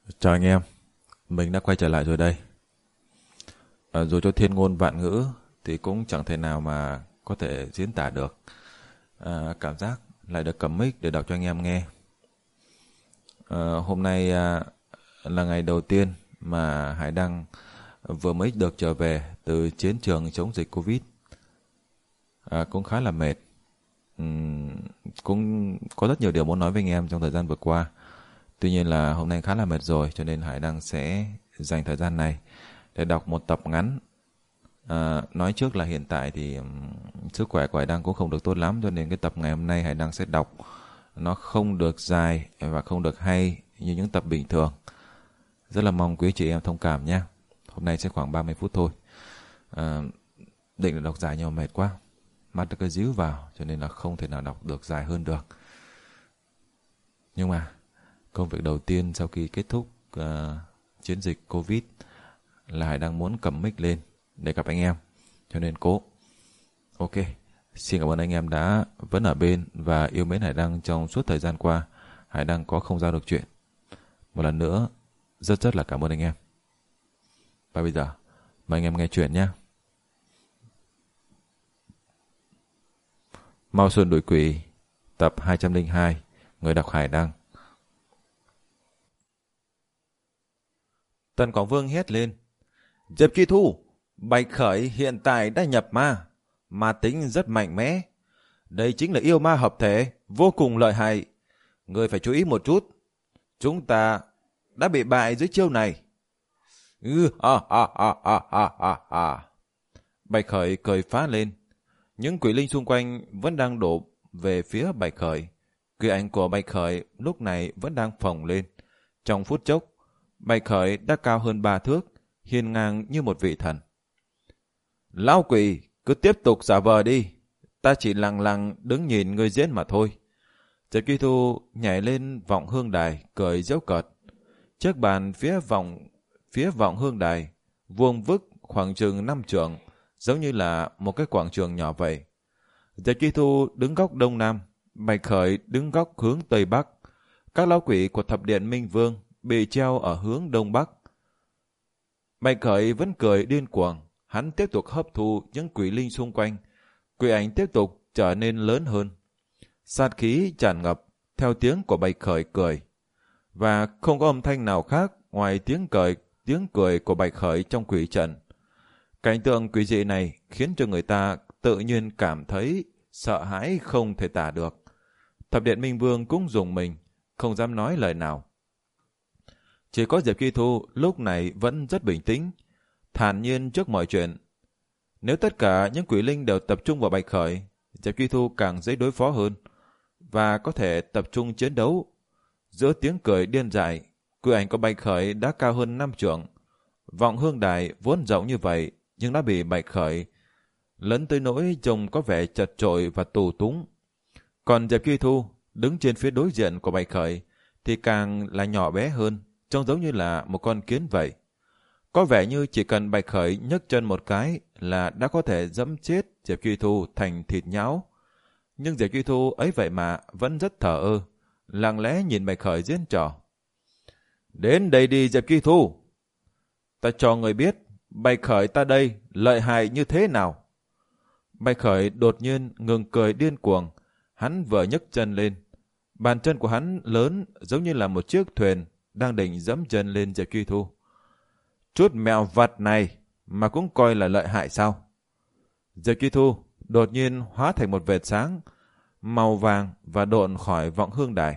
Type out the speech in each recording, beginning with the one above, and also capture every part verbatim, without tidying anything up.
Chào anh em, mình đã quay trở lại rồi đây. À, dù cho thiên ngôn vạn ngữ thì cũng chẳng thể nào mà có thể diễn tả được à, cảm giác lại được cầm mic để đọc cho anh em nghe. À, hôm nay à, là ngày đầu tiên mà Hải Đăng vừa mới được trở về từ chiến trường chống dịch Covid. À, cũng khá là mệt. Ừm, cũng có rất nhiều điều muốn nói với anh em trong thời gian vừa qua. Tuy nhiên là hôm nay khá là mệt rồi, cho nên Hải Đăng sẽ dành thời gian này để đọc một tập ngắn. À, nói trước là hiện tại thì um, sức khỏe của Hải Đăng cũng không được tốt lắm, cho nên cái tập ngày hôm nay Hải Đăng sẽ đọc nó không được dài và không được hay như những tập bình thường. Rất là mong quý chị em thông cảm nhé. Hôm nay sẽ khoảng ba mươi phút thôi. À, định là đọc dài nhưng mà mệt quá, mắt nó cứ díu vào, cho nên là không thể nào đọc được dài hơn được. Nhưng mà công việc đầu tiên sau khi kết thúc uh, chiến dịch Covid là Hải đang muốn cầm mic lên để gặp anh em, cho nên cố. Ok, xin cảm ơn anh em đã vẫn ở bên và yêu mến Hải Đăng trong suốt thời gian qua. Hải Đăng có không giao được chuyện. Một lần nữa, rất rất là cảm ơn anh em. Và bây giờ, mời anh em nghe chuyện nhé. Mao Sơn Đuổi Quỷ, tập hai trăm lẻ hai, người đọc Hải Đăng. Tần Quảng Vương hét lên. Diệp Truy Thu, Bạch Khởi hiện tại đã nhập ma, ma tính rất mạnh mẽ. Đây chính là yêu ma hợp thể, vô cùng lợi hại. Ngươi phải chú ý một chút. Chúng ta đã bị bại dưới chiêu này. Ừ, ha, ha, ha, ha, ha, ha, ha. Bạch Khởi cười phá lên. Những quỷ linh xung quanh vẫn đang đổ về phía Bạch Khởi. Quỷ ảnh của Bạch Khởi lúc này vẫn đang phồng lên. Trong phút chốc, Bạch Khởi đã cao hơn ba thước, hiên ngang như một vị thần. Lão quỷ, cứ tiếp tục giả vờ đi. Ta chỉ lặng lặng đứng nhìn ngươi diễn mà thôi. Trần Kỳ Thu nhảy lên vọng hương đài, cười giễu cợt. Chiếc bàn phía vọng phía vọng hương đài, vuông vức khoảng chừng năm trượng, giống như là một cái quảng trường nhỏ vậy. Trần Kỳ Thu đứng góc đông nam, Bạch Khởi đứng góc hướng tây bắc. Các lão quỷ của thập điện Minh Vương bị treo ở hướng đông bắc. Bạch Khởi vẫn cười điên cuồng, hắn tiếp tục hấp thu những quỷ linh xung quanh. Quỷ ảnh tiếp tục trở nên lớn hơn. Sát khí tràn ngập theo tiếng của Bạch Khởi cười. Và không có âm thanh nào khác ngoài tiếng cười, tiếng cười của Bạch Khởi trong quỷ trận. Cảnh tượng quỷ dị này khiến cho người ta tự nhiên cảm thấy sợ hãi không thể tả được. Thập điện Minh Vương cũng rùng mình, không dám nói lời nào. Chỉ có Diệp Kỳ Thu lúc này vẫn rất bình tĩnh, thản nhiên trước mọi chuyện. Nếu tất cả những quỷ linh đều tập trung vào Bạch Khởi, Diệp Kỳ Thu càng dễ đối phó hơn và có thể tập trung chiến đấu. Giữa tiếng cười điên dại, quỷ ảnh của Bạch Khởi đã cao hơn năm trượng. Vọng hương đài vốn rộng như vậy nhưng đã bị Bạch Khởi lấn tới nỗi trông có vẻ chật chội và tù túng. Còn Diệp Kỳ Thu đứng trên phía đối diện của Bạch Khởi thì càng là nhỏ bé hơn, trông giống như là một con kiến vậy. Có vẻ như chỉ cần Bạch Khởi nhấc chân một cái là đã có thể dẫm chết Diệp Kỳ Thu thành thịt nhão. Nhưng Diệp Kỳ Thu ấy vậy mà vẫn rất thờ ơ, lặng lẽ nhìn Bạch Khởi diễn trò. Đến đây đi Diệp Kỳ Thu. Ta cho người biết Bạch Khởi ta đây lợi hại như thế nào. Bạch Khởi đột nhiên ngừng cười điên cuồng. Hắn vừa nhấc chân lên. Bàn chân của hắn lớn giống như là một chiếc thuyền đang định dẫm chân lên Diệp Kỳ Thu. Chút mèo vặt này mà cũng coi là lợi hại sao? Diệp Kỳ Thu đột nhiên hóa thành một vệt sáng màu vàng và độn khỏi vọng hương đài.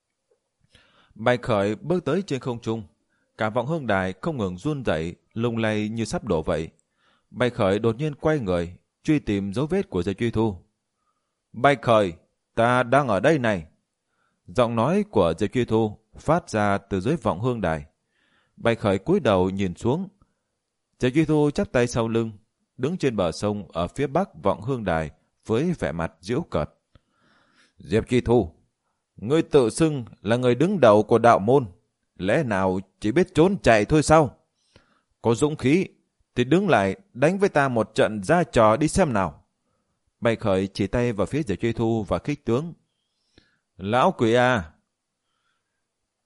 Bạch Khởi bước tới trên không trung. Cả vọng hương đài không ngừng run rẩy, lung lay như sắp đổ vậy. Bạch Khởi đột nhiên quay người, truy tìm dấu vết của Diệp Truy Thu. Bạch Khởi, ta đang ở đây này. Giọng nói của Diệp Truy Thu phát ra từ dưới vọng hương đài. Bạch Khởi cúi đầu nhìn xuống. Diệp Truy Thu chắp tay sau lưng, đứng trên bờ sông ở phía bắc vọng hương đài với vẻ mặt giễu cợt. Diệp Truy Thu, ngươi tự xưng là người đứng đầu của đạo môn, lẽ nào chỉ biết trốn chạy thôi sao? Có dũng khí thì đứng lại đánh với ta một trận ra trò đi xem nào. Bạch Khởi chỉ tay vào phía Diệp Truy Thu và khích tướng. Lão quỷ à!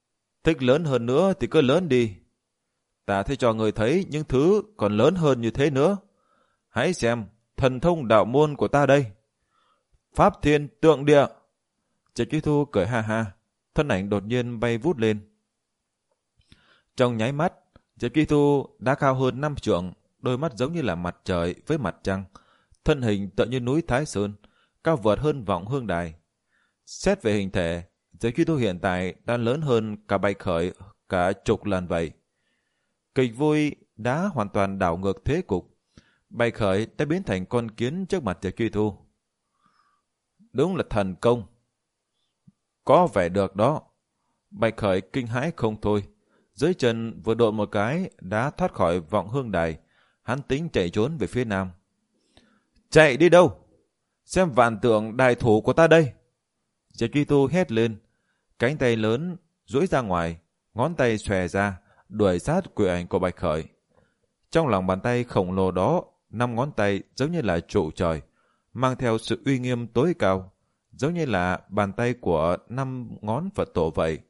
Thích lớn hơn nữa thì cứ lớn đi. Ta sẽ cho người thấy những thứ còn lớn hơn như thế nữa. Hãy xem thần thông đạo môn của ta đây. Pháp thiên tượng địa. Diệp Chi Thu cười ha ha, thân ảnh đột nhiên bay vút lên. Trong nháy mắt, Diệp Chi Thu đã cao hơn năm trượng, đôi mắt giống như là mặt trời với mặt trăng, thân hình tựa như núi Thái Sơn, cao vượt hơn vọng hương đài. Xét về hình thể, Diệp Chi Thu hiện tại đã lớn hơn cả Bạch Khởi cả chục lần vậy. Kịch vui đã hoàn toàn đảo ngược thế cục. Bạch Khởi đã biến thành con kiến trước mặt Diệp Chi Thu. Đúng là thần công. Có vẻ được đó. Bạch Khởi kinh hãi không thôi. Dưới chân vừa độn một cái đã thoát khỏi vọng hương đài. Hắn tính chạy trốn về phía nam. Chạy đi đâu? Xem vạn tượng đại thủ của ta đây. Diệp Chi Thu hét lên. Cánh tay lớn duỗi ra ngoài, ngón tay xòe ra, đuổi sát quỷ ảnh của Bạch Khởi. Trong lòng bàn tay khổng lồ đó, năm ngón tay giống như là trụ trời, mang theo sự uy nghiêm tối cao, giống như là bàn tay của năm ngón Phật tổ vậy.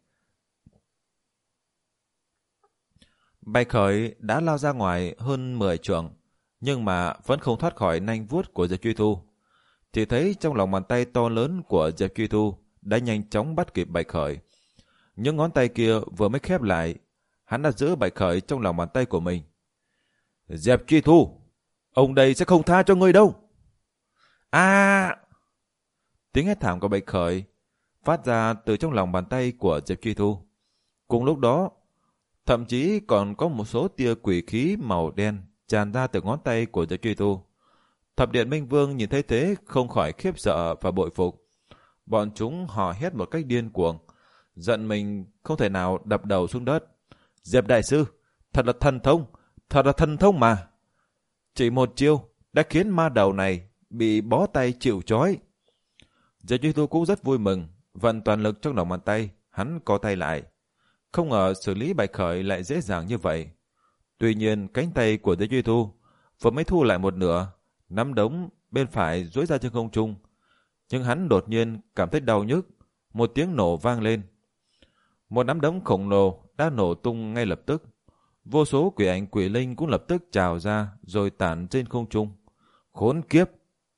Bạch Khởi đã lao ra ngoài hơn mười trượng, nhưng mà vẫn không thoát khỏi nanh vuốt của Diệp Chi Thu. Chỉ thấy trong lòng bàn tay to lớn của Diệp Chi Thu đã nhanh chóng bắt kịp Bạch Khởi. Những ngón tay kia vừa mới khép lại, hắn đã giữ Bạch Khởi trong lòng bàn tay của mình. Diệp Chi Thu, ông đây sẽ không tha cho ngươi đâu. À! Tiếng hét thảm của Bạch Khởi phát ra từ trong lòng bàn tay của Diệp Chi Thu. Cùng lúc đó, thậm chí còn có một số tia quỷ khí màu đen tràn ra từ ngón tay của Diệp Chi Thu. Thập Điện Minh Vương nhìn thấy thế không khỏi khiếp sợ và bội phục. Bọn chúng hò hét một cách điên cuồng, giận mình không thể nào đập đầu xuống đất. Diệp Đại Sư, thật là thần thông, thật là thần thông mà. Chỉ một chiêu đã khiến ma đầu này bị bó tay chịu trói. Diệp Chi Thu cũng rất vui mừng, vận toàn lực trong lòng bàn tay, hắn co tay lại. Không ngờ xử lý Bạch Khởi lại dễ dàng như vậy. Tuy nhiên cánh tay của Diệp Chi Thu vừa mới thu lại một nửa, nắm đống bên phải duỗi ra trên không trung. Nhưng hắn đột nhiên cảm thấy đau nhức, một tiếng nổ vang lên. Một nắm đống khổng lồ đã nổ tung ngay lập tức. Vô số quỷ ảnh quỷ linh cũng lập tức trào ra rồi tản trên không trung. Khốn kiếp!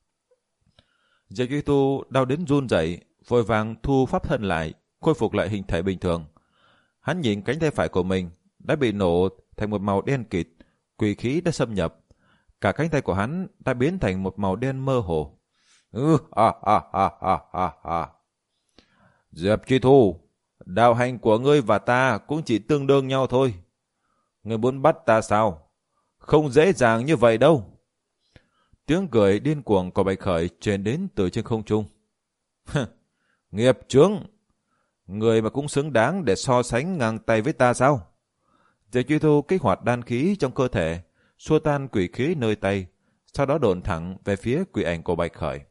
Diệp Chi Thu đau đến run rẩy, vội vàng thu pháp thân lại, khôi phục lại hình thể bình thường. Hắn nhìn cánh tay phải của mình đã bị nổ thành một màu đen kịt, quỷ khí đã xâm nhập. Cả cánh tay của hắn đã biến thành một màu đen mơ hồ. Ừ, ha, ha, ha, ha, ha, ha. Diệp Chi Thu, đạo hành của ngươi và ta cũng chỉ tương đương nhau thôi. Ngươi muốn bắt ta sao? Không dễ dàng như vậy đâu. Tiếng cười điên cuồng của Bạch Khởi truyền đến từ trên không trung. Nghiệp chướng! Người mà cũng xứng đáng để so sánh ngang tay với ta sao? Diệp Chi Thu kích hoạt đan khí trong cơ thể, xua tan quỷ khí nơi tay, sau đó độn thẳng về phía quỷ ảnh của Bạch Khởi.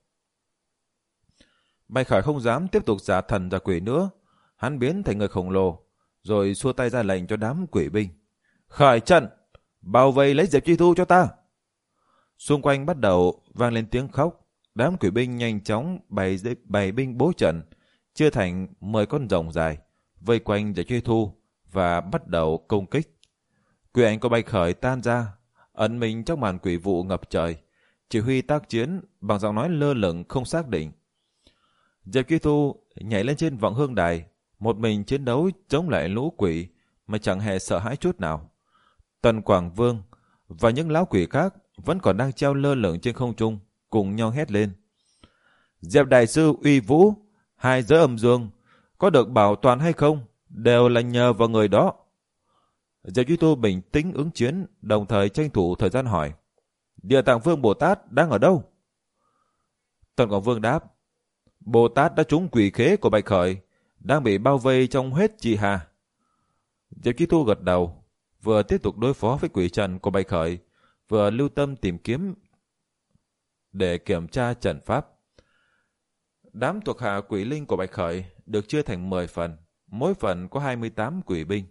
Bạch Khởi không dám tiếp tục giả thần giả quỷ nữa, hắn biến thành người khổng lồ, rồi xua tay ra lệnh cho đám quỷ binh. Khởi trận, bao vây lấy Diệp Chi Thu cho ta. Xung quanh bắt đầu vang lên tiếng khóc, đám quỷ binh nhanh chóng bày, bày binh bố trận, chia thành mười con rồng dài, vây quanh Diệp Chi Thu và bắt đầu công kích. Quỷ ảnh của Bạch Khởi tan ra, ẩn mình trong màn quỷ vụ ngập trời, chỉ huy tác chiến bằng giọng nói lơ lửng không xác định. Diệp Chi Thu nhảy lên trên vọng hương đài, một mình chiến đấu chống lại lũ quỷ mà chẳng hề sợ hãi chút nào. Tần Quảng Vương và những lão quỷ khác vẫn còn đang treo lơ lửng trên không trung, cùng nhau hét lên. Diệp Đại Sư uy vũ, hai giới âm dương, có được bảo toàn hay không, đều là nhờ vào người đó. Diệp Chi Thu bình tĩnh ứng chiến, đồng thời tranh thủ thời gian hỏi. Địa Tạng Vương Bồ Tát đang ở đâu? Tần Quảng Vương đáp. Bồ Tát đã trúng quỷ khế của Bạch Khởi, đang bị bao vây trong huyết trì hà. Diệp Chi Thu gật đầu, vừa tiếp tục đối phó với quỷ trận của Bạch Khởi, vừa lưu tâm tìm kiếm để kiểm tra trận pháp. Đám thuộc hạ quỷ linh của Bạch Khởi được chia thành mười phần, mỗi phần có hai mươi tám quỷ binh.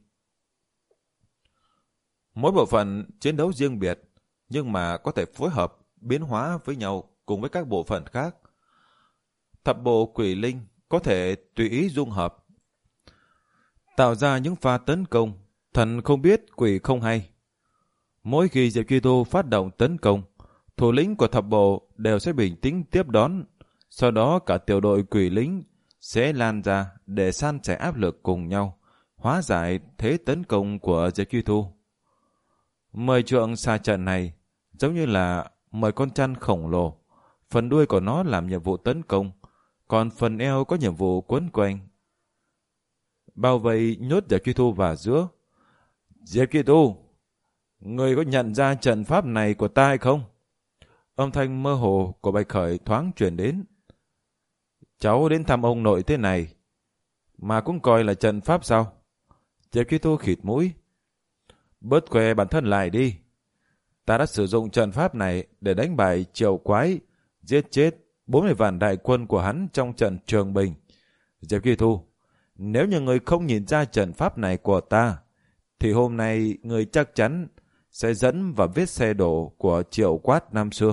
Mỗi bộ phận chiến đấu riêng biệt, nhưng mà có thể phối hợp, biến hóa với nhau cùng với các bộ phận khác. Thập bộ quỷ linh có thể tùy ý dung hợp. tạo ra những pha tấn công, thần không biết quỷ không hay. Mỗi khi Diệp Chi Thu phát động tấn công, thủ lĩnh của thập bộ đều sẽ bình tĩnh tiếp đón, sau đó cả tiểu đội quỷ lính sẽ lan ra để san sẻ áp lực cùng nhau, hóa giải thế tấn công của Diệp Chi Thu. Mười trượng xa trận này giống như là mười con chăn khổng lồ, phần đuôi của nó làm nhiệm vụ tấn công, còn phần eo có nhiệm vụ quấn quanh. Bao vây nhốt Diệp Chi Thu vào giữa. Diệp Chi Thu, người có nhận ra trận pháp này của ta hay không? Âm thanh mơ hồ của Bạch Khởi thoáng truyền đến. Cháu đến thăm ông nội thế này, mà cũng coi là trận pháp sao? Diệp Chi Thu khịt mũi. Bớt khoe bản thân lại đi. Ta đã sử dụng trận pháp này để đánh bại Triệu Quái, giết chết bốn mươi vạn đại quân của hắn trong trận Trường Bình. Diệp Chi Thu, nếu như người không nhìn ra trận pháp này của ta, thì hôm nay người chắc chắn sẽ dẫn vào vết xe đổ của Triệu Quát năm xưa.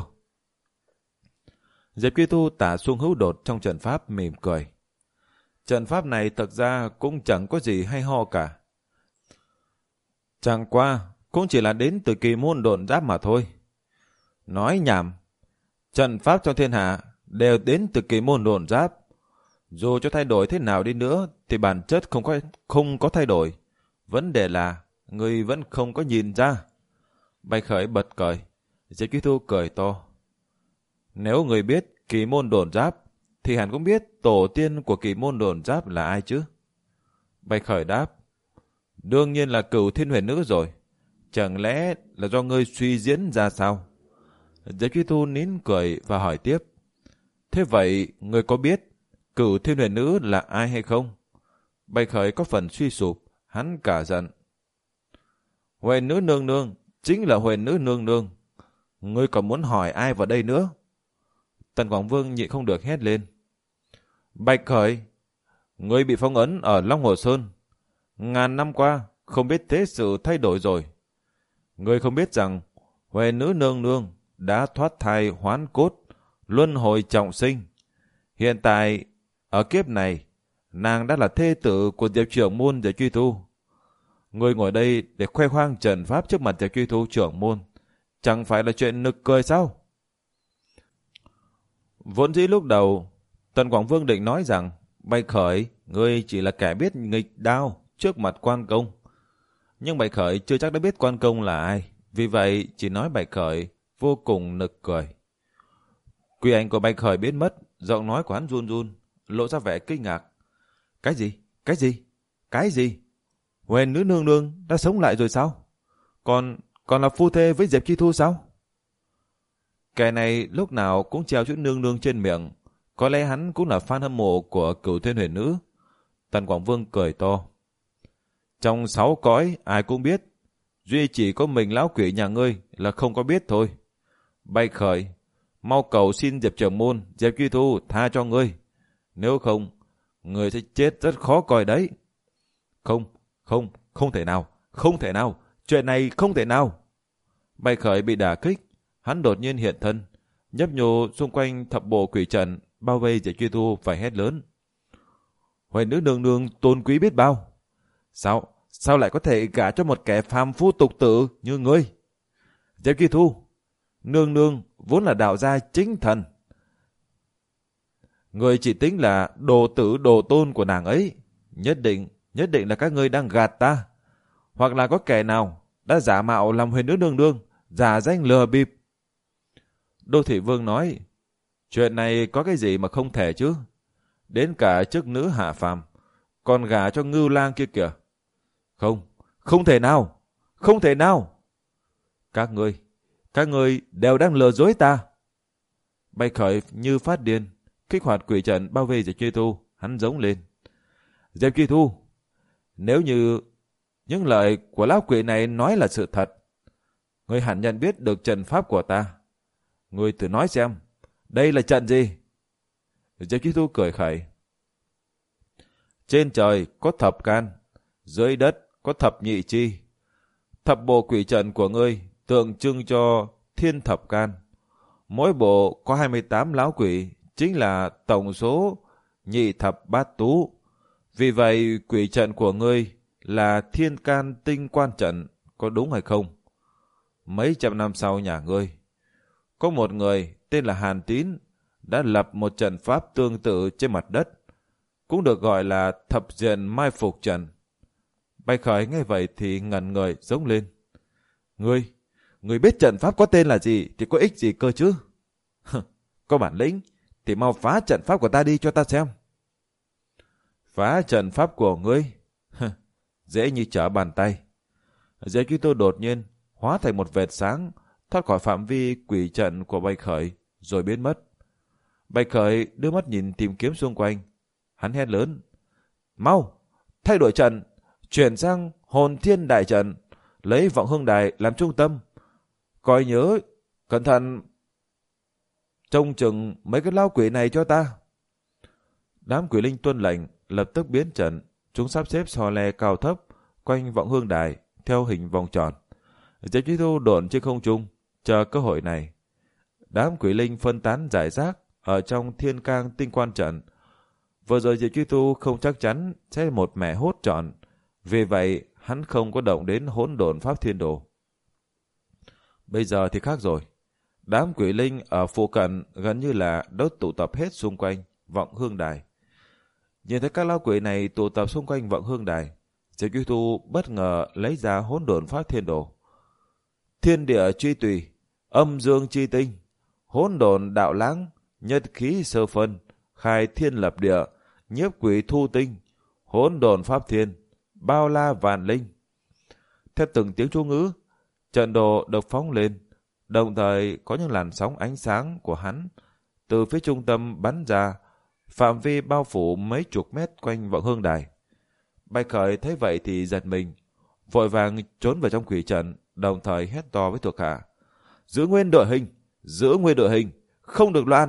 Diệp Chi Thu tả xuống hữu đột trong trận pháp mỉm cười. Trận pháp này thực ra cũng chẳng có gì hay ho cả. Chẳng qua cũng chỉ là đến từ kỳ môn độn giáp mà thôi. Nói nhảm, trận pháp trong thiên hạ đều đến từ kỳ môn độn giáp. Dù cho thay đổi thế nào đi nữa thì bản chất không có, không có thay đổi. Vấn đề là người vẫn không có nhìn ra. Bạch Khởi bật cười. Diệp Chi Thu cười to. Nếu người biết kỳ môn độn giáp thì hẳn cũng biết tổ tiên của kỳ môn độn giáp là ai chứ? Bạch Khởi đáp. Đương nhiên là Cửu Thiên Huyền Nữ rồi. Chẳng lẽ là do ngươi suy diễn ra sao? Diệp Chi Thu nín cười và hỏi tiếp. Thế vậy ngươi có biết Cửu Thiên Huyền Nữ là ai hay không? Bạch Khởi có phần suy sụp, hắn cả giận. Huyền Nữ nương nương chính là Huyền Nữ nương nương. Ngươi còn muốn hỏi ai vào đây nữa? Tần Quảng Vương nhịn không được hét lên. Bạch Khởi, ngươi bị phong ấn ở Long Hồ Sơn. Ngàn năm qua không biết thế sự thay đổi rồi. Ngươi không biết rằng Huyền Nữ nương nương đã thoát thai hoán cốt, luân hồi trọng sinh. Hiện tại ở kiếp này nàng đã là thê tử của Diệp trưởng môn Diệp Chi Thu. Ngươi ngồi đây để khoe khoang trận pháp trước mặt Diệp Chi Thu trưởng môn, chẳng phải là chuyện nực cười sao? Vốn dĩ lúc đầu Tần Quảng Vương định nói rằng Bạch Khởi, ngươi chỉ là kẻ biết nghịch đao trước mặt Quan Công. Nhưng Bạch Khởi chưa chắc đã biết Quan Công là ai, vì vậy chỉ nói Bạch Khởi vô cùng nực cười. Quy ảnh của Bạch Khởi biến mất, giọng nói của hắn run run, lộ ra vẻ kinh ngạc. Cái gì? Cái gì? Cái gì? Huyền Nữ nương nương đã sống lại rồi sao? Còn còn là phu thê với Diệp Chi Thu sao? Kẻ này lúc nào cũng treo chữ nương nương trên miệng, có lẽ hắn cũng là fan hâm mộ của Cửu Thiên Huyền Nữ. Tần Quảng Vương cười to. Trong sáu cõi ai cũng biết, duy chỉ có mình lão quỷ nhà ngươi là không có biết thôi. Bạch Khởi, mau cầu xin Diệp trưởng môn, Diệp Chi Thu tha cho ngươi. Nếu không, ngươi sẽ chết rất khó coi đấy. Không, không, không thể nào, không thể nào, chuyện này không thể nào. Bạch Khởi bị đả kích, hắn đột nhiên hiện thân, nhấp nhô xung quanh thập bộ quỷ trận, bao vây Diệp Chi Thu phải hét lớn. Huyền Nữ nương nương tôn quý biết bao. Sao, sao lại có thể gả cho một kẻ phàm phu tục tử như ngươi? Diệp Chi Thu, nương nương vốn là đạo gia chính thần. Ngươi chỉ tính là đồ tử đồ tôn của nàng ấy. Nhất định, nhất định là các ngươi đang gạt ta. Hoặc là có kẻ nào đã giả mạo làm Huyền Nữ nương nương, giả danh lừa bịp. Đô Thị Vương nói, chuyện này có cái gì mà không thể chứ? Đến cả chức nữ hạ phàm, còn gả cho Ngưu Lang kia kìa. Không, không thể nào, không thể nào. Các ngươi, các ngươi đều đang lừa dối ta. Bạch Khởi như phát điên, kích hoạt quỷ trận bao vây Diệp Chi Thu, hắn giống lên. Diệp Chi Thu, nếu như những lời của lão quỷ này nói là sự thật, ngươi hẳn nhận biết được trận pháp của ta. Ngươi thử nói xem, đây là trận gì? Diệp Chi Thu cười khẩy. Trên trời có thập can, dưới đất có thập nhị chi. Thập bộ quỷ trận của ngươi tượng trưng cho thiên thập can. Mỗi bộ có hai mươi tám lão quỷ, chính là tổng số nhị thập bát tú. Vì vậy quỷ trận của ngươi là Thiên Can Tinh Quan Trận, có đúng hay không? Mấy trăm năm sau nhà ngươi, có một người tên là Hàn Tín đã lập một trận pháp tương tự trên mặt đất, cũng được gọi là Thập Diện Mai Phục Trận. Bạch Khởi nghe vậy thì ngẩn người giống lên. Ngươi, ngươi biết trận pháp có tên là gì thì có ích gì cơ chứ? Có bản lĩnh thì mau phá trận pháp của ta đi cho ta xem. Phá trận pháp của ngươi? Dễ như trở bàn tay. Diệp Chi Tu đột nhiên hóa thành một vệt sáng, thoát khỏi phạm vi quỷ trận của Bạch Khởi rồi biến mất. Bạch Khởi đưa mắt nhìn tìm kiếm xung quanh. Hắn hét lớn. Mau, thay đổi trận, chuyển sang Hồn Thiên Đại Trận, lấy Vọng Hương Đài làm trung tâm. Coi nhớ, cẩn thận, trông chừng mấy cái lao quỷ này cho ta. Đám quỷ linh tuân lệnh, lập tức biến trận. Chúng sắp xếp xò le cao thấp quanh Vọng Hương Đài theo hình vòng tròn. Diệp Chi Tu độn trên không trung, chờ cơ hội này. Đám quỷ linh phân tán rải rác ở trong Thiên Can Tinh Quan Trận. Vừa rồi Diệp Chi Tu không chắc chắn sẽ một mẻ hốt trọn, vì vậy hắn không có động đến Hỗn Độn Pháp Thiên Đồ. Bây giờ thì khác rồi. Đám quỷ linh ở phụ cận gần như là đốt tụ tập hết xung quanh Vọng Hương Đài. Nhìn thấy các lao quỷ này tụ tập xung quanh Vọng Hương Đài, Diệp Chi Tu bất ngờ lấy ra Hỗn Độn Pháp Thiên Đồ. Thiên địa truy tùy, âm dương chi tinh, hỗn độn đạo lãng, nhất khí sơ phân, khai thiên lập địa, nhiếp quỷ thu tinh, hỗn độn pháp thiên, bao la vạn linh. Theo từng tiếng chú ngữ, trận đồ được phóng lên, đồng thời có những làn sóng ánh sáng của hắn từ phía trung tâm bắn ra, phạm vi bao phủ mấy chục mét quanh Vọng Hương Đài. Bạch Khởi thấy vậy thì giật mình, vội vàng trốn vào trong quỷ trận, đồng thời hét to với thuộc hạ. Giữ nguyên đội hình, giữ nguyên đội hình, không được loạn.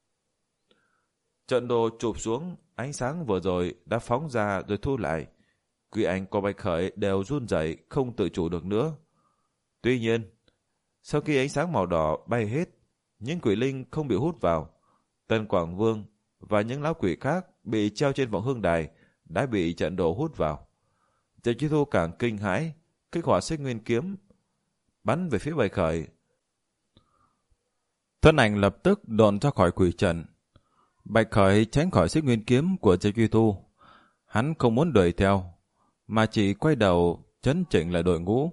Trận đồ chụp xuống, ánh sáng vừa rồi đã phóng ra rồi thu lại. Quỷ ảnh của Bạch Khởi đều run rẩy, không tự chủ được nữa. Tuy nhiên, sau khi ánh sáng màu đỏ bay hết, những quỷ linh không bị hút vào. Tân Quảng Vương và những lão quỷ khác bị treo trên Vọng Hương Đài đã bị trận đồ hút vào. Diệp Chi Tu càng kinh hãi, kích hoạt Xích Nguyên Kiếm bắn về phía Bạch Khởi. Thân ảnh lập tức độn ra khỏi quỷ trận. Bạch Khởi tránh khỏi Xích Nguyên Kiếm của Diệp Chi Tu. Hắn không muốn đuổi theo, mà chỉ quay đầu chấn chỉnh lại đội ngũ.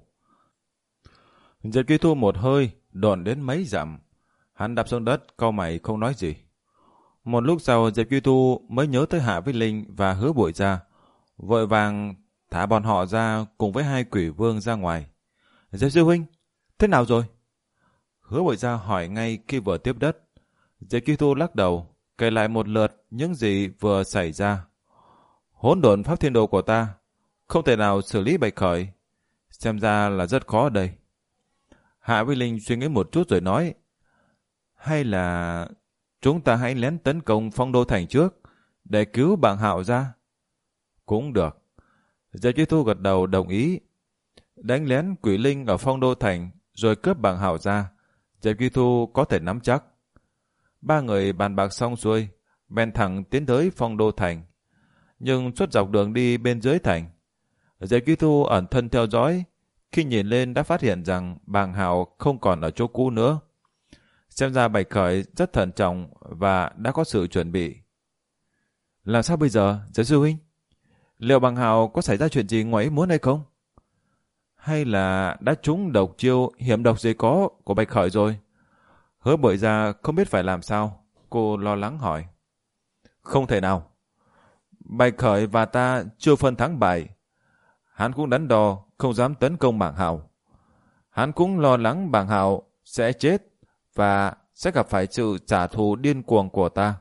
Diệp Chi Tu một hơi độn đến mấy dặm. Hắn đạp xuống đất, cau mày không nói gì. Một lúc sau Diệp Chi Tu mới nhớ tới Hạ Vinh Linh và Hứa Bội Gia, vội vàng thả bọn họ ra cùng với hai quỷ vương ra ngoài. Diệp Sư Huynh, thế nào rồi? Hứa Bội Gia hỏi ngay khi vừa tiếp đất. Diệp Chi Tu lắc đầu, kể lại một lượt những gì vừa xảy ra. Hỗn độn pháp thiên đồ của ta không thể nào xử lý Bạch Khởi, xem ra là rất khó ở đây. Hạ Vinh Linh suy nghĩ một chút rồi nói, hay là chúng ta hãy lén tấn công Phong Đô Thành trước để cứu Bàng Hạo ra? Cũng được. Diệp Chi Tu gật đầu đồng ý. Đánh lén quỷ linh ở Phong Đô Thành rồi cướp Bàng Hạo ra, Diệp Chi Tu có thể nắm chắc. Ba người bàn bạc xong xuôi, bèn thẳng tiến tới Phong Đô Thành. Nhưng suốt dọc đường đi bên dưới thành, Diệp Chi Tu ẩn thân theo dõi. Khi nhìn lên đã phát hiện rằng Bàng Hạo không còn ở chỗ cũ nữa. Xem ra Bạch Khởi rất thận trọng và đã có sự chuẩn bị. Làm sao bây giờ, Diệp Sư Huynh? Liệu Bàng Hạo có xảy ra chuyện gì ngoài ý muốn hay không? Hay là đã trúng độc chiêu hiểm độc gì có của Bạch Khởi rồi? Hứa Bội Gia không biết phải làm sao. Cô lo lắng hỏi. Không thể nào. Bạch Khởi và ta chưa phân thắng bại. Hắn cũng đắn đo không dám tấn công Bàng Hạo. Hắn cũng lo lắng Bàng Hạo sẽ chết và sẽ gặp phải sự trả thù điên cuồng của ta.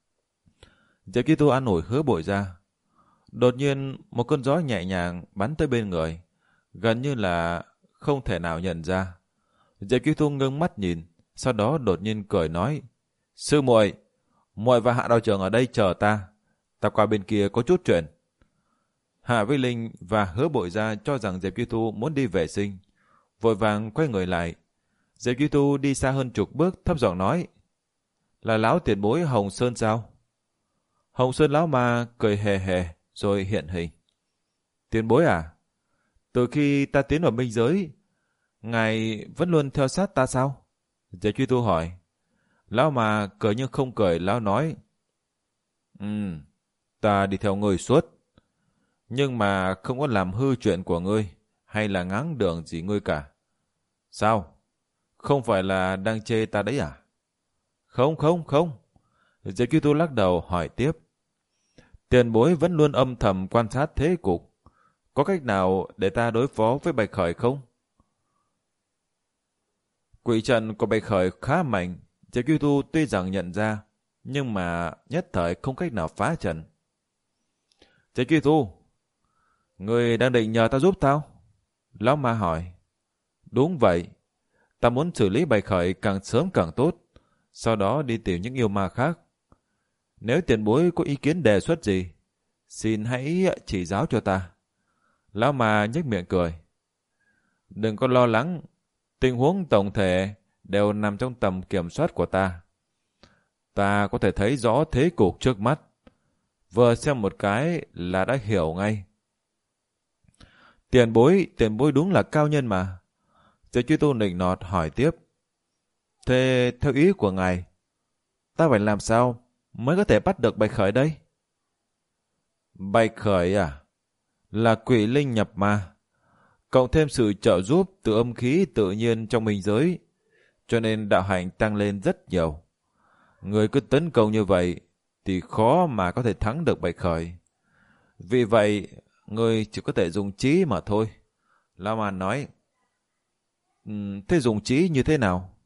Diệp Chi Tu an ủi Hứa Bội Gia. Đột nhiên một cơn gió nhẹ nhàng bắn tới bên người, gần như là không thể nào nhận ra. Diệp Chi Tu ngưng mắt nhìn, sau đó đột nhiên cười nói, sư muội, muội và Hạ đạo trưởng ở đây chờ ta, ta qua bên kia có chút chuyện. Hạ Vinh Linh và Hứa Bội Gia cho rằng Diệp Chi Tu muốn đi vệ sinh, vội vàng quay người lại. Diệp Chi Tu đi xa hơn chục bước, thấp giọng nói, là lão tiền bối Hồng Sơn sao? Hồng Sơn lão ma cười hề hề rồi hiện hình. Tiền bối à, Từ khi ta tiến vào minh giới, ngài vẫn luôn theo sát ta sao? Diệp Truy Tu hỏi. Lão mà cười nhưng không cười, lão nói. Ừ, ta đi theo ngươi suốt, nhưng mà không có làm hư chuyện của ngươi, hay là ngáng đường gì ngươi cả. Sao? Không phải là đang chê ta đấy à? Không, không, không. Diệp Truy Tu lắc đầu hỏi tiếp. Tiền bối vẫn luôn âm thầm quan sát thế cục. Có cách nào để ta đối phó với Bạch Khởi không? Quỷ trận của Bạch Khởi khá mạnh. Diệp Truy Tu tuy rằng nhận ra, nhưng mà nhất thời không cách nào phá trận. Diệp Truy Tu, người đang định nhờ ta giúp tao? Lão ma hỏi. Đúng vậy. Ta muốn xử lý Bạch Khởi càng sớm càng tốt, sau đó đi tìm những yêu ma khác. Nếu tiền bối có ý kiến đề xuất gì, xin hãy chỉ giáo cho ta. Lão ma nhếch miệng cười. Đừng có lo lắng, tình huống tổng thể đều nằm trong tầm kiểm soát của ta. Ta có thể thấy rõ thế cục trước mắt, vừa xem một cái là đã hiểu ngay. Tiền bối, tiền bối đúng là cao nhân mà. Diệp Truy Tu nịnh nọt hỏi tiếp. Thế theo ý của ngài, ta phải làm sao mới có thể bắt được Bạch Khởi đây? Bạch Khởi à? Là quỷ linh nhập ma, cộng thêm sự trợ giúp từ âm khí tự nhiên trong minh giới, cho nên đạo hạnh tăng lên rất nhiều. Người cứ tấn công như vậy thì khó mà có thể thắng được Bạch Khởi. Vì vậy, người chỉ có thể dùng trí mà thôi. Lão Ma nói. Um, thế dùng trí như thế nào?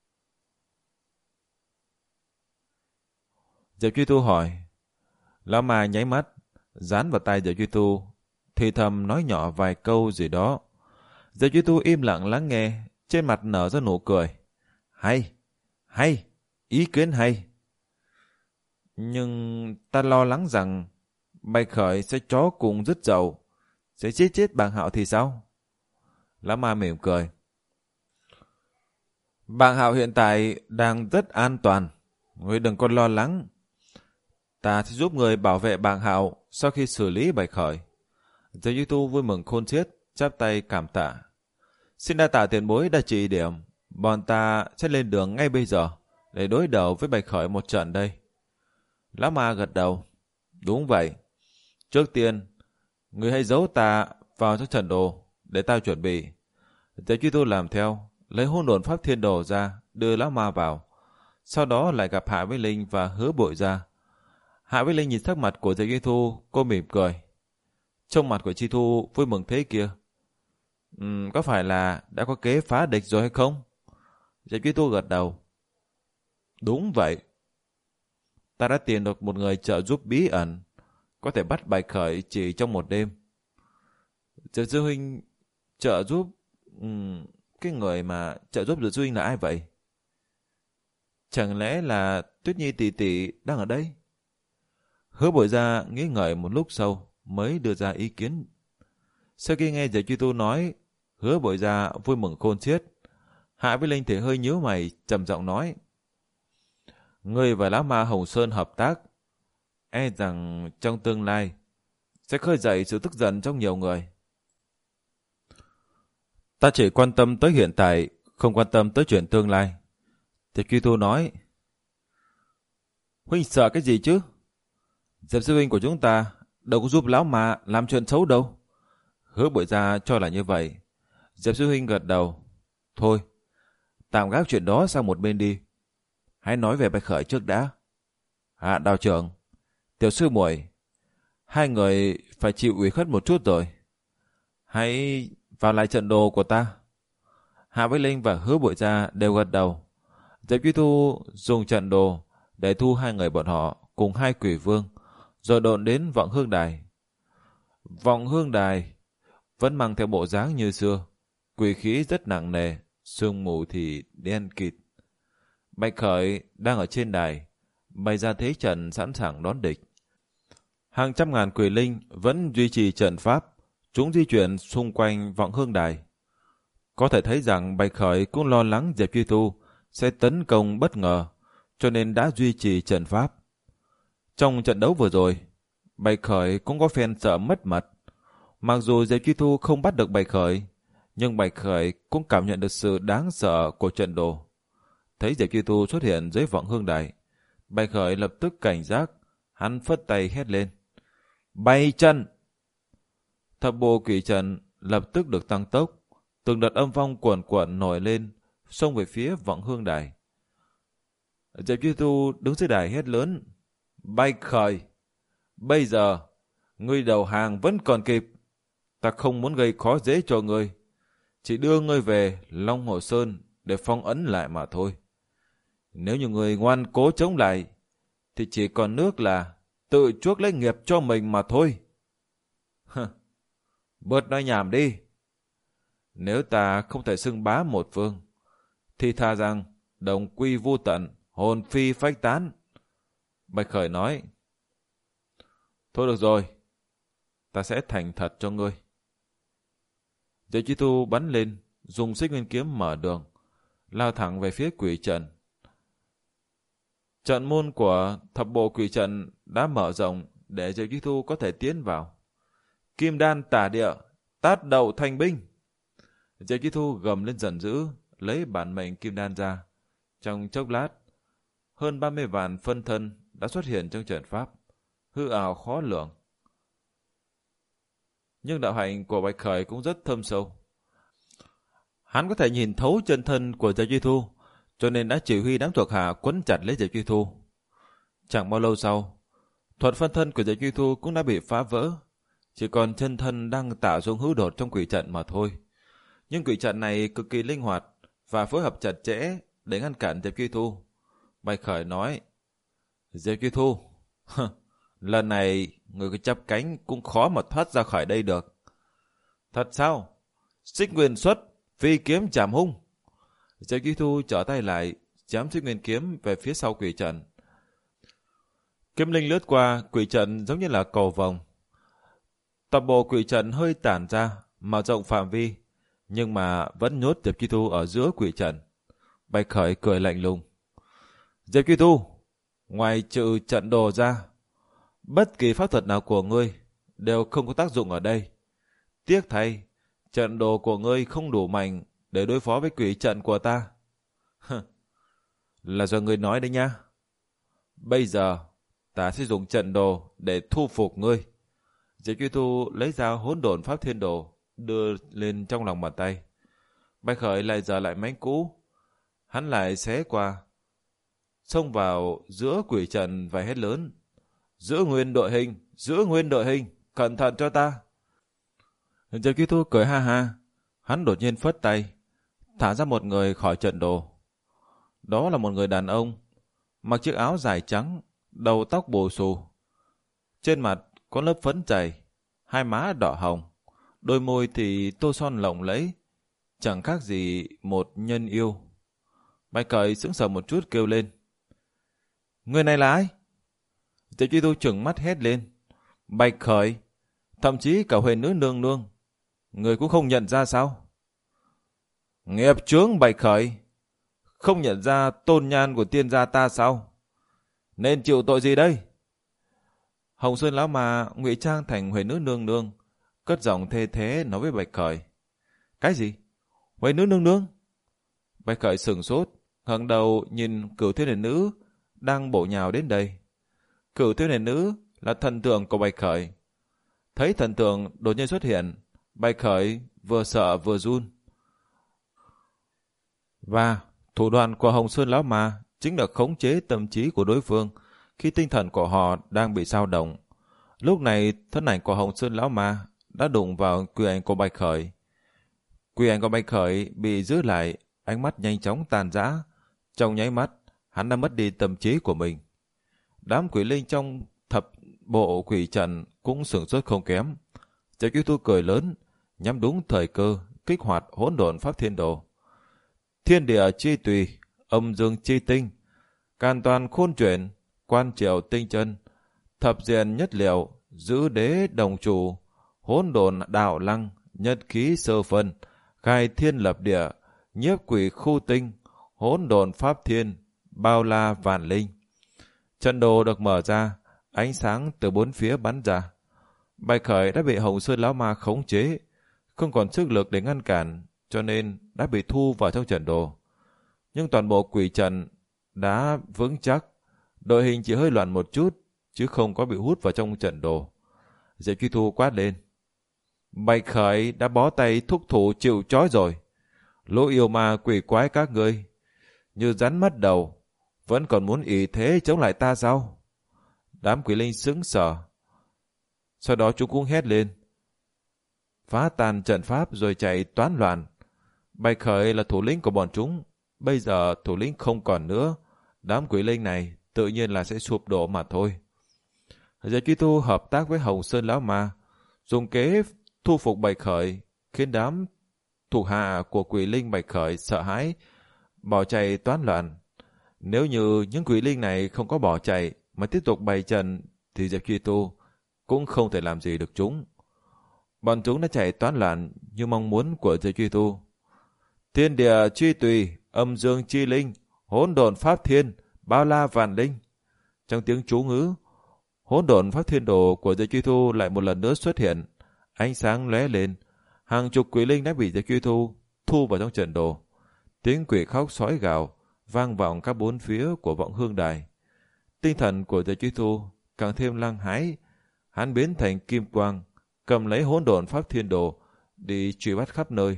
Diệp Truy Tu hỏi. Lão Ma nháy mắt, dán vào tai Diệp Truy Tu, thì thầm nói nhỏ vài câu gì đó. Diệp Truy Tu im lặng lắng nghe, trên mặt nở ra nụ cười. Hay, hay, ý kiến hay. Nhưng ta lo lắng rằng Bạch Khởi sẽ chó cùng rất dậu, sẽ chết chết Bàng Hạo thì sao? Lão Ma mỉm cười. Bàng Hạo hiện tại đang rất an toàn, ngươi đừng có lo lắng. Ta sẽ giúp người bảo vệ Bàng Hạo sau khi xử lý Bạch Khởi. Diệp Truy Tu vui mừng khôn xiết, chắp tay cảm tạ. Xin đa tạ tiền bối đã chỉ điểm, bọn ta sẽ lên đường ngay bây giờ để đối đầu với Bạch Khởi một trận đây. Lão Ma gật đầu. Đúng vậy. Trước tiên, người hãy giấu ta vào trong trận đồ để tao chuẩn bị. Diệp Truy Tu làm theo, lấy hôn đồn pháp thiên đồ ra, đưa Lão Ma vào. Sau đó lại gặp Hạ Vĩnh Linh và Hứa Bội Gia. Hạ Vĩnh Linh nhìn sắc mặt của Diệp Truy Tu, cô mỉm cười. Trong mặt của Chi Thu vui mừng thế kia. Uhm, có phải là đã có kế phá địch rồi hay không? Diệp Truy Tu gật đầu. Đúng vậy. Ta đã tìm được một người trợ giúp bí ẩn, có thể bắt Bạch Khởi chỉ trong một đêm. Diệp Sư Huynh trợ giúp... Uhm, cái người mà trợ giúp Diệp Sư Huynh là ai vậy? Chẳng lẽ là Tuyết Nhi tỷ tỷ đang ở đây? Hứa Bội Gia nghĩ ngợi một lúc sau mới đưa ra ý kiến. Sau khi nghe Diệp Truy Tu nói, Hứa Bội Gia vui mừng khôn xiết. Hạ Vĩnh Linh thì hơi nhíu mày, trầm giọng nói. Ngươi và Lão Ma Hồng Sơn hợp tác, e rằng trong tương lai sẽ khơi dậy sự tức giận trong nhiều người. Ta chỉ quan tâm tới hiện tại, không quan tâm tới chuyện tương lai. Diệp Truy Tu nói. Huynh sợ cái gì chứ? Diệp Sư Huynh của chúng ta đâu có giúp Lão Ma làm chuyện xấu đâu. Hứa Bội Gia cho là như vậy. Diệp Sư Huynh gật đầu. Thôi, tạm gác chuyện đó sang một bên đi. Hãy nói về Bạch Khởi trước đã. Hạ đạo trưởng, tiểu sư muội, hai người phải chịu ủy khuất một chút rồi. Hãy vào lại trận đồ của ta. Hạ Vĩnh Linh và Hứa Bội Gia đều gật đầu. Diệp Truy Tu dùng trận đồ để thu hai người bọn họ cùng hai quỷ vương, rồi độn đến Vọng Hương Đài. Vọng Hương Đài vẫn mang theo bộ dáng như xưa, quỷ khí rất nặng nề, sương mù thì đen kịt. Bạch Khởi đang ở trên đài, bày ra thế trận sẵn sàng đón địch. Hàng trăm ngàn quỷ linh vẫn duy trì trận pháp, chúng di chuyển xung quanh Vọng Hương Đài. Có thể thấy rằng Bạch Khởi cũng lo lắng Diệp Truy Tu sẽ tấn công bất ngờ, cho nên đã duy trì trận pháp. Trong trận đấu vừa rồi, Bạch Khởi cũng có phen sợ mất mật. Mặc dù Diệp Chi Thu không bắt được Bạch Khởi, nhưng Bạch Khởi cũng cảm nhận được sự đáng sợ của trận đồ. Thấy Diệp Chi Thu xuất hiện dưới vọng hương đài, Bạch Khởi lập tức cảnh giác, hắn phất tay hét lên. Bay trận! Thập bộ quỷ trận lập tức được tăng tốc, từng đợt âm phong cuồn cuộn nổi lên, xông về phía vọng hương đài. Diệp Chi Thu đứng dưới đài hét lớn. Bạch Khởi! Bây giờ, ngươi đầu hàng vẫn còn kịp. Ta không muốn gây khó dễ cho ngươi, chỉ đưa ngươi về Long Hồ Sơn để phong ấn lại mà thôi. Nếu như ngươi ngoan cố chống lại, thì chỉ còn nước là tự chuốc lấy nghiệp cho mình mà thôi. Bớt nói nhảm đi. Nếu ta không thể xưng bá một phương, thì thà rằng đồng quy vu tận, hồn phi phách tán. Bạch Khởi nói. Thôi được rồi, ta sẽ thành thật cho ngươi. Diệp Chi Thu bắn lên, dùng xích nguyên kiếm mở đường, lao thẳng về phía quỷ trận. Trận môn của thập bộ quỷ trận đã mở rộng để Diệp Chi Thu có thể tiến vào. Kim đan tả địa, tát đậu thành binh. Diệp Chi Thu gầm lên giận dữ, lấy bản mệnh kim đan ra. Trong chốc lát, hơn ba mươi vạn phân thân đã xuất hiện trong trận pháp, hư ảo khó lường. Nhưng đạo hạnh của Bạch Khởi cũng rất thâm sâu. Hắn có thể nhìn thấu chân thân của Diệp Chi Thu, cho nên đã chỉ huy đám thuộc hạ quấn chặt lấy Diệp Chi Thu. Chẳng bao lâu sau, thuật phân thân của Diệp Chi Thu cũng đã bị phá vỡ, chỉ còn chân thân đang tạo xuống hữu đột trong quỷ trận mà thôi. Nhưng quỷ trận này cực kỳ linh hoạt và phối hợp chặt chẽ để ngăn cản Diệp Chi Thu. Bạch Khởi nói, Diệp Chi Thu, lần này người có chắp cánh cũng khó mà thoát ra khỏi đây được. Thật sao? Xích nguyên xuất, phi kiếm chạm hung. Diệp Chi Thu trở tay lại, chém xích nguyên kiếm về phía sau quỷ trận. Kiếm linh lướt qua, quỷ trận giống như là cầu vồng. Toàn bộ quỷ trận hơi tản ra, mở rộng phạm vi, nhưng mà vẫn nhốt Diệp Chi Thu ở giữa quỷ trận. Bạch Khởi cười lạnh lùng. Diệp Chi Thu, ngoài trừ trận đồ ra, bất kỳ pháp thuật nào của ngươi đều không có tác dụng ở đây. Tiếc thay, trận đồ của ngươi không đủ mạnh để đối phó với quỷ trận của ta. Là do ngươi nói đấy nha. Bây giờ, ta sẽ dùng trận đồ để thu phục ngươi. Diệp Chi Thu lấy ra hỗn độn pháp thiên đồ, đưa lên trong lòng bàn tay. Bạch Khởi lại giờ lại mánh cũ. Hắn lại xé qua, xông vào giữa quỷ trận và hét lớn. Giữ nguyên đội hình, giữ nguyên đội hình, cẩn thận cho ta. Diệp Chi Thu cười ha ha. Hắn đột nhiên phất tay, thả ra một người khỏi trận đồ. Đó là một người đàn ông, mặc chiếc áo dài trắng, đầu tóc bù xù. Trên mặt có lớp phấn chảy, hai má đỏ hồng, đôi môi thì tô son lộng lẫy, chẳng khác gì một nhân yêu. Bạch Khởi sững sờ một chút kêu lên. Người này là ai? Diệp Chi Thu trừng mắt hét lên. Bạch Khởi, thậm chí cả Huyền Nữ Nương Nương, người cũng không nhận ra sao? Nghiệp chướng Bạch Khởi, không nhận ra tôn nhan của tiên gia ta sao? Nên chịu tội gì đây? Hồng Sơn lão mà ngụy trang thành Huyền Nữ Nương Nương, cất giọng thê thế nói với Bạch Khởi. Cái gì? Huyền Nữ Nương Nương? Bạch Khởi sửng sốt, ngẩng đầu nhìn Cửu Thiên Huyền Nữ đang bổ nhào đến đây. Cửu Thiên Huyền Nữ là thần tượng của Bạch Khởi. Thấy thần tượng đột nhiên xuất hiện, Bạch Khởi vừa sợ vừa run. Và thủ đoạn của Hồng Sơn lão ma chính là khống chế tâm trí của đối phương khi tinh thần của họ đang bị dao động. Lúc này thân ảnh của Hồng Sơn lão ma đã đụng vào quy ảnh của Bạch Khởi. Quy ảnh của Bạch Khởi bị giữ lại, ánh mắt nhanh chóng tàn rã. Trong nháy mắt, hắn đã mất đi tâm trí của mình. Đám quỷ linh trong thập bộ quỷ trận cũng sửng sốt không kém. Diệp Chi Thu cười lớn, nhắm đúng thời cơ, kích hoạt hỗn độn pháp thiên đồ. Thiên địa chi tùy, âm dương chi tinh, càn toàn khôn chuyển, quan triệu tinh chân, thập diện nhất liệu, giữ đế đồng chủ, hỗn độn đạo lăng, nhất khí sơ phân, khai thiên lập địa, nhiếp quỷ khu tinh, hỗn độn pháp thiên, bao la vạn linh. Trận đồ được mở ra, ánh sáng từ bốn phía bắn ra. Bạch Khởi đã bị Hồng Sơn Lão Ma khống chế, không còn sức lực để ngăn cản, cho nên đã bị thu vào trong trận đồ. Nhưng toàn bộ quỷ trận đã vững chắc, đội hình chỉ hơi loạn một chút, chứ không có bị hút vào trong trận đồ. Diệp Truy Thu quát lên. Bạch Khởi đã bó tay thúc thủ chịu trói rồi. Lũ yêu ma quỷ quái các ngươi, như rắn mất đầu, vẫn còn muốn ỷ thế chống lại ta sao? Đám quỷ linh sững sờ. Sau đó chúng cũng hét lên, phá tan trận pháp rồi chạy toán loạn. Bạch Khởi là thủ lĩnh của bọn chúng, bây giờ thủ lĩnh không còn nữa, đám quỷ linh này tự nhiên là sẽ sụp đổ mà thôi. Diệp Truy Thu hợp tác với Hồng Sơn Lão Ma, dùng kế thu phục Bạch Khởi, khiến đám thuộc hạ của quỷ linh Bạch Khởi sợ hãi, bỏ chạy toán loạn. Nếu như những quỷ linh này không có bỏ chạy mà tiếp tục bày trận, thì Diệp Truy Thu cũng không thể làm gì được chúng. Bọn chúng đã chạy toán loạn như mong muốn của Diệp Truy Thu. Thiên địa truy tùy, âm dương chi linh, hỗn độn pháp thiên, bao la vạn linh. Trong tiếng chú ngữ, hỗn độn pháp thiên đồ của Diệp Truy Thu lại một lần nữa xuất hiện, ánh sáng lóe lên, hàng chục quỷ linh đã bị Diệp Truy Thu thu vào trong trận đồ. Tiếng quỷ khóc sói gào vang vọng các bốn phía của vọng hương đài. Tinh thần của Diệp Truy Thu càng thêm lăng hái, hắn biến thành kim quang, cầm lấy hỗn độn pháp thiên đồ đi truy bắt khắp nơi.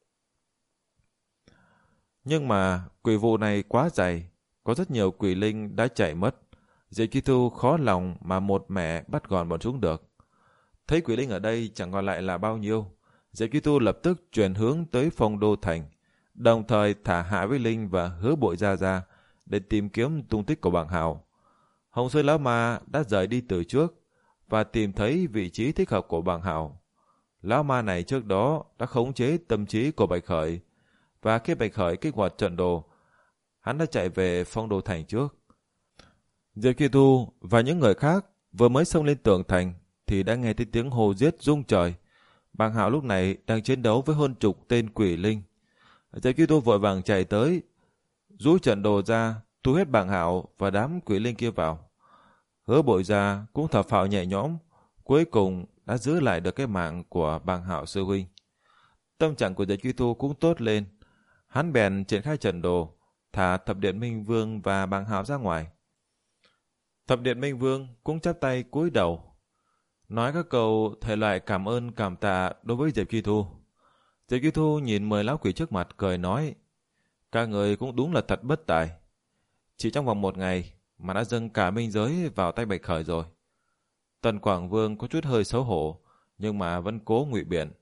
Nhưng mà quỷ vụ này quá dày, có rất nhiều quỷ linh đã chạy mất. Diệp Truy Thu khó lòng mà một mẻ bắt gọn bọn chúng được. Thấy quỷ linh ở đây chẳng còn lại là bao nhiêu, Diệp Truy Thu lập tức chuyển hướng tới Phong Đô Thành, đồng thời thả Hạ Vĩ Linh và Hứa Bội Gia ra để tìm kiếm tung tích của Bàng Hào. Hồng Sơn Lão Ma đã rời đi từ trước và tìm thấy vị trí thích hợp của Bàng Hào. Lão Ma này trước đó đã khống chế tâm trí của Bạch Khởi, và khi Bạch Khởi kích hoạt trận đồ, hắn đã chạy về Phong Đô Thành trước. Diệp Truy Thu và những người khác vừa mới xông lên tường thành thì đã nghe thấy tiếng hô giết rung trời. Bàng Hạo lúc này đang chiến đấu với hơn chục tên quỷ linh. Diệp Truy Thu vội vàng chạy tới, rũ trận đồ ra, thu hết Bàng Hạo và đám quỷ linh kia vào. Hứa Bội Gia cũng thở phào nhẹ nhõm, cuối cùng đã giữ lại được cái mạng của Bàng Hạo sư huynh. Tâm trạng của Diệp Truy Thu cũng tốt lên, hắn bèn triển khai trận đồ, thả Thập Điện Minh Vương và Bàng Hạo ra ngoài. Thập Điện Minh Vương cũng chắp tay cúi đầu, nói các câu thể loại cảm ơn cảm tạ đối với Diệp Truy Thu. Diệp Truy Thu nhìn mười lão quỷ trước mặt cười nói, các người cũng đúng là thật bất tài. Chỉ trong vòng một ngày mà đã dâng cả minh giới vào tay Bạch Khởi rồi. Tần Quảng Vương có chút hơi xấu hổ, nhưng mà vẫn cố ngụy biện.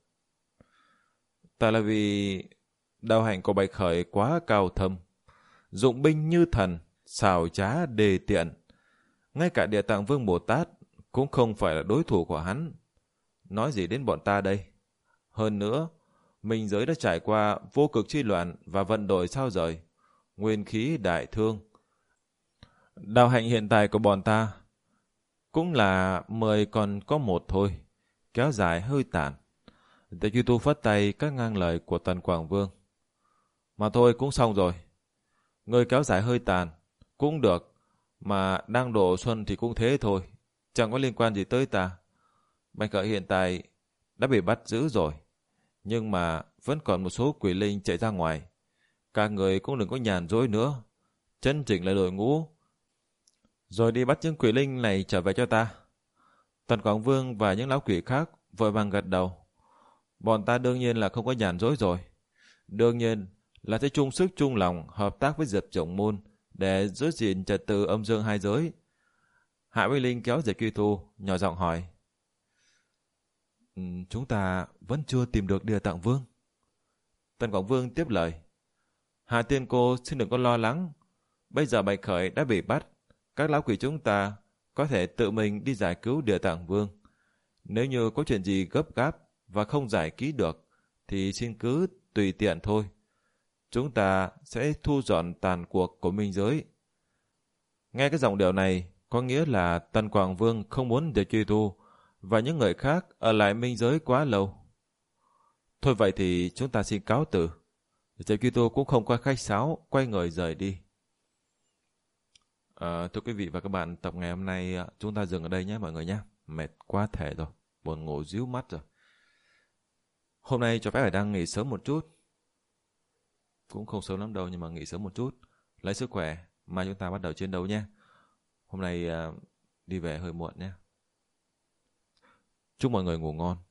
Tại là vì đạo hạnh của Bạch Khởi quá cao thâm, dụng binh như thần, xảo trá đề tiện. Ngay cả Địa Tạng Vương Bồ Tát cũng không phải là đối thủ của hắn. Nói gì đến bọn ta đây? Hơn nữa, minh giới đã trải qua vô cực chi loạn và vận đổi sao rời, nguyên khí đại thương. Đạo hạnh hiện tại của bọn ta cũng là mười còn có một thôi, kéo dài hơi tàn. Để Truy Tu phất tay các ngang lời của Tần Quảng Vương. Mà thôi cũng xong rồi. Người kéo dài hơi tàn cũng được, mà đang độ xuân thì cũng thế thôi, chẳng có liên quan gì tới ta. Bạch Khởi hiện tại đã bị bắt giữ rồi, nhưng mà vẫn còn một số quỷ linh chạy ra ngoài. Các người cũng đừng có nhàn rỗi nữa, chân chỉnh lại đội ngũ, rồi đi bắt những quỷ linh này trở về cho ta. Tần Quảng Vương và những lão quỷ khác vội vàng gật đầu. Bọn ta đương nhiên là không có nhàn rỗi rồi. Đương nhiên là sẽ chung sức chung lòng hợp tác với Diệp Chổng Môn để giữ gìn trật tự âm dương hai giới. Hạ Vĩ Linh kéo Diệp Truy Thu, nhỏ giọng hỏi. Chúng ta vẫn chưa tìm được Địa Tạng Vương. Tần Quảng Vương tiếp lời. Hạ tiên cô xin đừng có lo lắng. Bây giờ Bạch Khởi đã bị bắt, các lão quỷ chúng ta có thể tự mình đi giải cứu Địa Tạng Vương. Nếu như có chuyện gì gấp gáp và không giải ký được thì xin cứ tùy tiện thôi. Chúng ta sẽ thu dọn tàn cuộc của minh giới. Nghe cái giọng điệu này có nghĩa là Tần Quảng Vương không muốn Diệp Truy Thu và những người khác ở lại minh giới quá lâu. Thôi vậy thì chúng ta xin cáo từ. Diệp Truy Thu cũng không qua khách sáo, quay người rời đi. À, thưa quý vị và các bạn, tập ngày hôm nay chúng ta dừng ở đây nhé mọi người nhé. Mệt quá thể rồi. Buồn ngủ díu mắt rồi. Hôm nay cho phép Hải Đăng nghỉ sớm một chút. Cũng không sớm lắm đâu, nhưng mà nghỉ sớm một chút. Lấy sức khỏe, mai chúng ta bắt đầu chiến đấu nha. Hôm nay uh, đi về hơi muộn nhé. Chúc mọi người ngủ ngon.